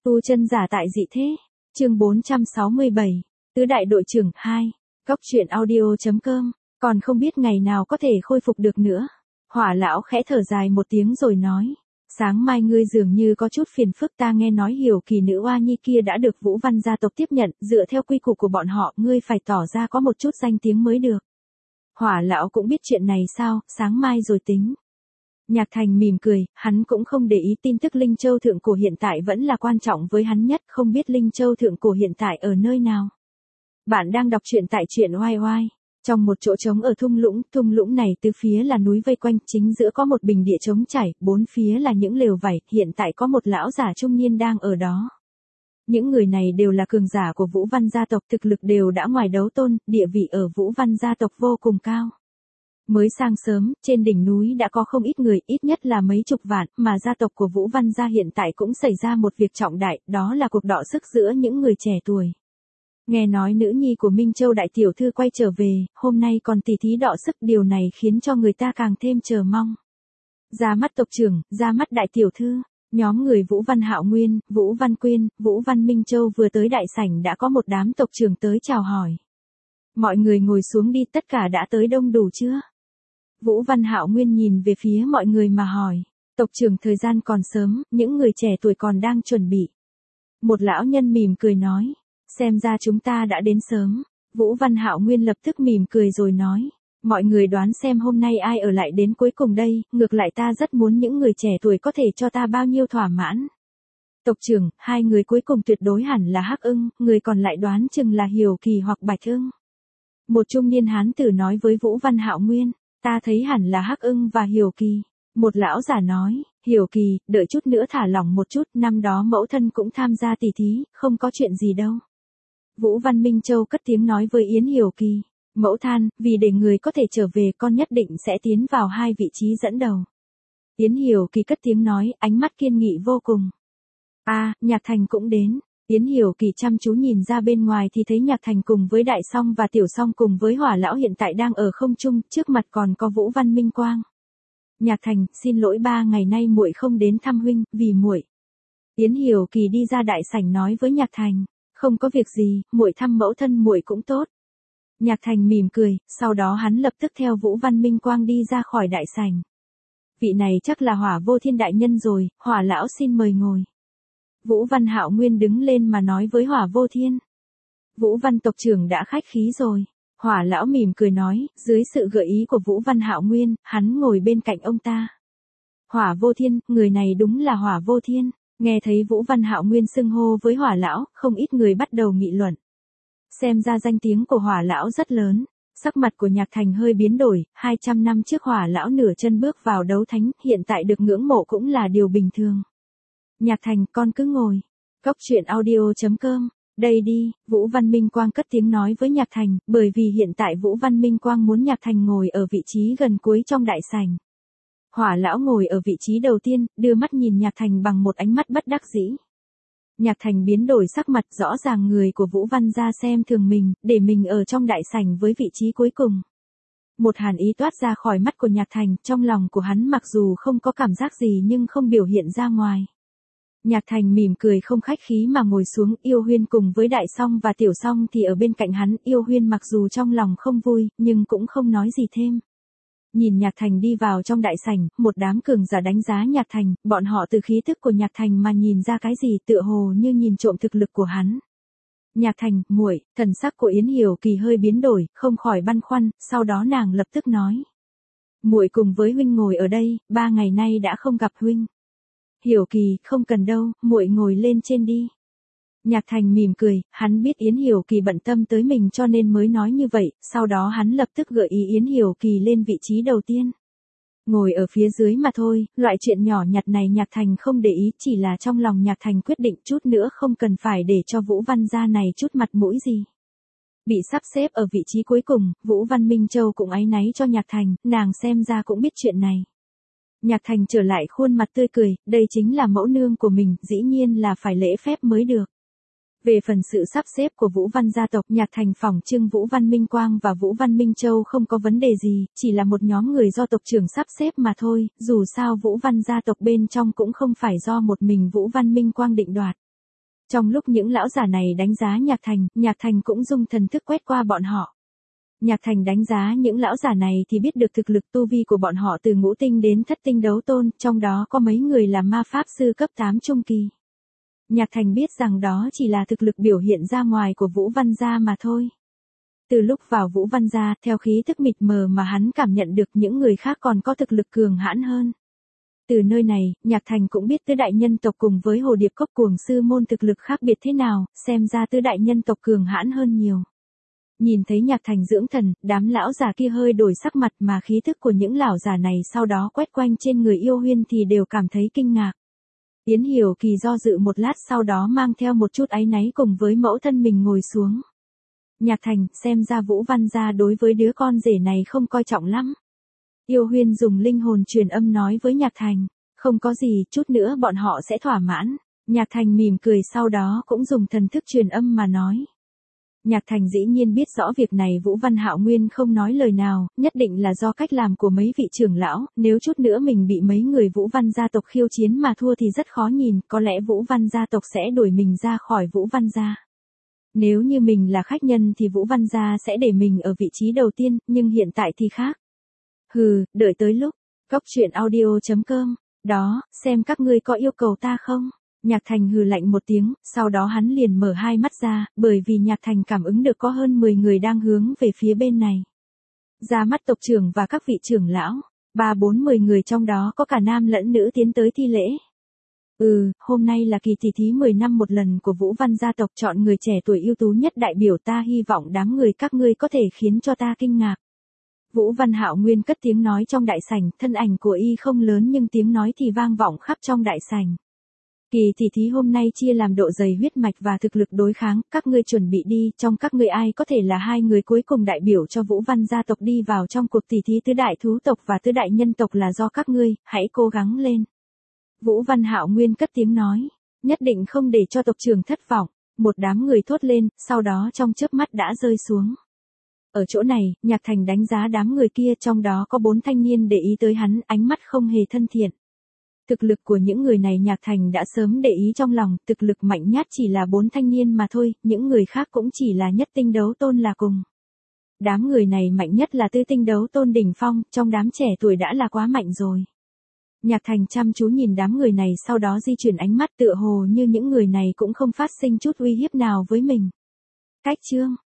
Tu chân giả tại dị thế. Chương 467. Tứ đại đội trưởng 2. Góc truyện audio.com. Còn không biết ngày nào có thể khôi phục được nữa. Hỏa lão khẽ thở dài một tiếng rồi nói. Sáng mai ngươi dường như có chút phiền phức, ta nghe nói Hiểu Kỳ nữ oa nhi kia đã được Vũ Văn gia tộc tiếp nhận, dựa theo quy củ của bọn họ, ngươi phải tỏ ra có một chút danh tiếng mới được. Hỏa lão cũng biết chuyện này sao, sáng mai rồi tính. Nhạc Thành mỉm cười, hắn cũng không để ý tin tức Linh Châu Thượng Cổ hiện tại vẫn là quan trọng với hắn nhất, không biết Linh Châu Thượng Cổ hiện tại ở nơi nào. Bạn đang đọc truyện tại truyện oai oai. Trong một chỗ trống ở thung lũng này tứ phía là núi vây quanh, chính giữa có một bình địa trống trải, bốn phía là những lều vải, hiện tại có một lão giả trung niên đang ở đó. Những người này đều là cường giả của Vũ Văn gia tộc, thực lực đều đã ngoài đấu tôn, địa vị ở Vũ Văn gia tộc vô cùng cao. Mới sáng sớm, trên đỉnh núi đã có không ít người, ít nhất là mấy chục vạn, mà gia tộc của Vũ Văn gia hiện tại cũng xảy ra một việc trọng đại, đó là cuộc đọ sức giữa những người trẻ tuổi. Nghe nói nữ nhi của Minh Châu đại tiểu thư quay trở về, hôm nay còn tỉ thí đọ sức, điều này khiến cho người ta càng thêm chờ mong. Ra mắt tộc trưởng, ra mắt đại tiểu thư, nhóm người Vũ Văn Hạo Nguyên, Vũ Văn Quyên, Vũ Văn Minh Châu vừa tới đại sảnh đã có một đám tộc trưởng tới chào hỏi. Mọi người ngồi xuống đi, tất cả đã tới đông đủ chưa? Vũ Văn Hạo Nguyên nhìn về phía mọi người mà hỏi. Tộc trưởng, thời gian còn sớm, những người trẻ tuổi còn đang chuẩn bị. Một lão nhân mỉm cười nói. Xem ra chúng ta đã đến sớm. Vũ Văn Hạo Nguyên lập tức mỉm cười rồi nói. Mọi người đoán xem hôm nay ai ở lại đến cuối cùng đây, ngược lại ta rất muốn những người trẻ tuổi có thể cho ta bao nhiêu thỏa mãn. Tộc trưởng, hai người cuối cùng tuyệt đối hẳn là Hắc Ưng, người còn lại đoán chừng là Hiểu Kỳ hoặc Bạch Ưng. Một trung niên hán tử nói với Vũ Văn Hạo Nguyên. Ta thấy hẳn là Hắc Ưng và Hiểu Kỳ. Một lão giả nói, Hiểu Kỳ, đợi chút nữa thả lỏng một chút, năm đó mẫu thân cũng tham gia tỉ thí, không có chuyện gì đâu. Vũ Văn Minh Châu cất tiếng nói với Yến Hiểu Kỳ, mẫu than, vì để người có thể trở về con nhất định sẽ tiến vào hai vị trí dẫn đầu. Yến Hiểu Kỳ cất tiếng nói, ánh mắt kiên nghị vô cùng. Nhạc Thành cũng đến. Yến Hiểu Kỳ chăm chú nhìn ra bên ngoài thì thấy Nhạc Thành cùng với Đại Song và Tiểu Song cùng với Hỏa lão hiện tại đang ở không trung, trước mặt còn có Vũ Văn Minh Quang. Nhạc Thành, xin lỗi 3 ngày nay muội không đến thăm huynh, vì muội. Yến Hiểu Kỳ đi ra đại sảnh nói với Nhạc Thành, không có việc gì, muội thăm mẫu thân muội cũng tốt. Nhạc Thành mỉm cười, sau đó hắn lập tức theo Vũ Văn Minh Quang đi ra khỏi đại sảnh. Vị này chắc là Hỏa Vô Thiên đại nhân rồi, Hỏa lão xin mời ngồi. Vũ Văn Hạo Nguyên đứng lên mà nói với Hỏa Vô Thiên. Vũ Văn tộc trưởng đã khách khí rồi. Hỏa lão mỉm cười nói, dưới sự gợi ý của Vũ Văn Hạo Nguyên, hắn ngồi bên cạnh ông ta. Hỏa Vô Thiên, người này đúng là Hỏa Vô Thiên. Nghe thấy Vũ Văn Hạo Nguyên xưng hô với Hỏa lão, không ít người bắt đầu nghị luận. Xem ra danh tiếng của Hỏa lão rất lớn. Sắc mặt của Nhạc Thành hơi biến đổi, 200 năm trước Hỏa lão nửa chân bước vào đấu thánh, hiện tại được ngưỡng mộ cũng là điều bình thường. Nhạc Thành, con cứ ngồi. Góc truyện audio.com. Đây đi, Vũ Văn Minh Quang cất tiếng nói với Nhạc Thành, bởi vì hiện tại Vũ Văn Minh Quang muốn Nhạc Thành ngồi ở vị trí gần cuối trong đại sảnh. Hỏa lão ngồi ở vị trí đầu tiên, đưa mắt nhìn Nhạc Thành bằng một ánh mắt bất đắc dĩ. Nhạc Thành biến đổi sắc mặt, rõ ràng người của Vũ Văn gia xem thường mình, để mình ở trong đại sảnh với vị trí cuối cùng. Một hàn ý toát ra khỏi mắt của Nhạc Thành, trong lòng của hắn mặc dù không có cảm giác gì nhưng không biểu hiện ra ngoài. Nhạc Thành mỉm cười không khách khí mà ngồi xuống, Yêu Huyên cùng với Đại Song và Tiểu Song thì ở bên cạnh hắn, Yêu Huyên mặc dù trong lòng không vui, nhưng cũng không nói gì thêm. Nhìn Nhạc Thành đi vào trong đại sảnh, một đám cường giả đánh giá Nhạc Thành, bọn họ từ khí tức của Nhạc Thành mà nhìn ra cái gì, tựa hồ như nhìn trộm thực lực của hắn. Nhạc Thành, muội, thần sắc của Yến Hiểu Kỳ hơi biến đổi, không khỏi băn khoăn, sau đó nàng lập tức nói. Muội cùng với huynh ngồi ở đây, 3 ngày nay đã không gặp huynh. Hiểu Kỳ, không cần đâu, muội ngồi lên trên đi. Nhạc Thành mỉm cười, hắn biết Yến Hiểu Kỳ bận tâm tới mình cho nên mới nói như vậy, sau đó hắn lập tức gợi ý Yến Hiểu Kỳ lên vị trí đầu tiên. Ngồi ở phía dưới mà thôi, loại chuyện nhỏ nhặt này Nhạc Thành không để ý, chỉ là trong lòng Nhạc Thành quyết định chút nữa không cần phải để cho Vũ Văn gia này chút mặt mũi gì. Bị sắp xếp ở vị trí cuối cùng, Vũ Văn Minh Châu cũng áy náy cho Nhạc Thành, nàng xem ra cũng biết chuyện này. Nhạc Thành trở lại khuôn mặt tươi cười, đây chính là mẫu nương của mình, dĩ nhiên là phải lễ phép mới được. Về phần sự sắp xếp của Vũ Văn gia tộc, Nhạc Thành phỏng trưng Vũ Văn Minh Quang và Vũ Văn Minh Châu không có vấn đề gì, chỉ là một nhóm người do tộc trưởng sắp xếp mà thôi, dù sao Vũ Văn gia tộc bên trong cũng không phải do một mình Vũ Văn Minh Quang định đoạt. Trong lúc những lão giả này đánh giá Nhạc Thành cũng dùng thần thức quét qua bọn họ. Nhạc Thành đánh giá những lão giả này thì biết được thực lực tu vi của bọn họ từ ngũ tinh đến thất tinh đấu tôn, trong đó có mấy người là ma pháp sư cấp 8 trung kỳ. Nhạc Thành biết rằng đó chỉ là thực lực biểu hiện ra ngoài của Vũ Văn Gia mà thôi. Từ lúc vào Vũ Văn Gia, theo khí thức mịt mờ mà hắn cảm nhận được những người khác còn có thực lực cường hãn hơn. Từ nơi này, Nhạc Thành cũng biết tứ đại nhân tộc cùng với Hồ Điệp Cốc Cuồng Sư môn thực lực khác biệt thế nào, xem ra tứ đại nhân tộc cường hãn hơn nhiều. Nhìn thấy Nhạc Thành dưỡng thần, đám lão già kia hơi đổi sắc mặt mà khí thức của những lão già này sau đó quét quanh trên người Yêu Huyên thì đều cảm thấy kinh ngạc. Yến Hiểu Kỳ do dự một lát sau đó mang theo một chút áy náy cùng với mẫu thân mình ngồi xuống. Nhạc Thành, xem ra Vũ Văn Gia đối với đứa con rể này không coi trọng lắm. Yêu Huyên dùng linh hồn truyền âm nói với Nhạc Thành, không có gì, chút nữa bọn họ sẽ thỏa mãn. Nhạc Thành mỉm cười sau đó cũng dùng thần thức truyền âm mà nói. Nhạc Thành dĩ nhiên biết rõ việc này Vũ Văn Hạo Nguyên không nói lời nào, nhất định là do cách làm của mấy vị trưởng lão, nếu chút nữa mình bị mấy người Vũ Văn gia tộc khiêu chiến mà thua thì rất khó nhìn, có lẽ Vũ Văn gia tộc sẽ đuổi mình ra khỏi Vũ Văn gia. Nếu như mình là khách nhân thì Vũ Văn gia sẽ để mình ở vị trí đầu tiên, nhưng hiện tại thì khác. Hừ, đợi tới lúc. Goctruyện.audio.com. Đó, xem các ngươi có yêu cầu ta không? Nhạc Thành hừ lạnh một tiếng, sau đó hắn liền mở hai mắt ra, bởi vì Nhạc Thành cảm ứng được có hơn 10 người đang hướng về phía bên này. Ra mắt tộc trưởng và các vị trưởng lão, 3-4-10 người trong đó có cả nam lẫn nữ tiến tới thi lễ. Hôm nay là kỳ tỷ thí 10 năm một lần của Vũ Văn gia tộc chọn người trẻ tuổi ưu tú nhất đại biểu, ta hy vọng đám người các ngươi có thể khiến cho ta kinh ngạc. Vũ Văn Hạo Nguyên cất tiếng nói trong đại sảnh, thân ảnh của y không lớn nhưng tiếng nói thì vang vọng khắp trong đại sảnh. Kỳ tỷ thí hôm nay chia làm độ dày huyết mạch và thực lực đối kháng, các ngươi chuẩn bị đi, trong các ngươi ai có thể là hai người cuối cùng đại biểu cho Vũ Văn gia tộc đi vào trong cuộc tỷ thí tứ đại thú tộc và tứ đại nhân tộc là do các ngươi, hãy cố gắng lên. Vũ Văn Hạo Nguyên cất tiếng nói, nhất định không để cho tộc trưởng thất vọng, một đám người thốt lên, sau đó trong chớp mắt đã rơi xuống. Ở chỗ này, Nhạc Thành đánh giá đám người kia, trong đó có 4 thanh niên để ý tới hắn, ánh mắt không hề thân thiện. Thực lực của những người này Nhạc Thành đã sớm để ý trong lòng, thực lực mạnh nhất chỉ là 4 thanh niên mà thôi, những người khác cũng chỉ là nhất tinh đấu tôn là cùng. Đám người này mạnh nhất là tứ tinh đấu tôn đỉnh phong, trong đám trẻ tuổi đã là quá mạnh rồi. Nhạc Thành chăm chú nhìn đám người này sau đó di chuyển ánh mắt tựa hồ như những người này cũng không phát sinh chút uy hiếp nào với mình. Cách chương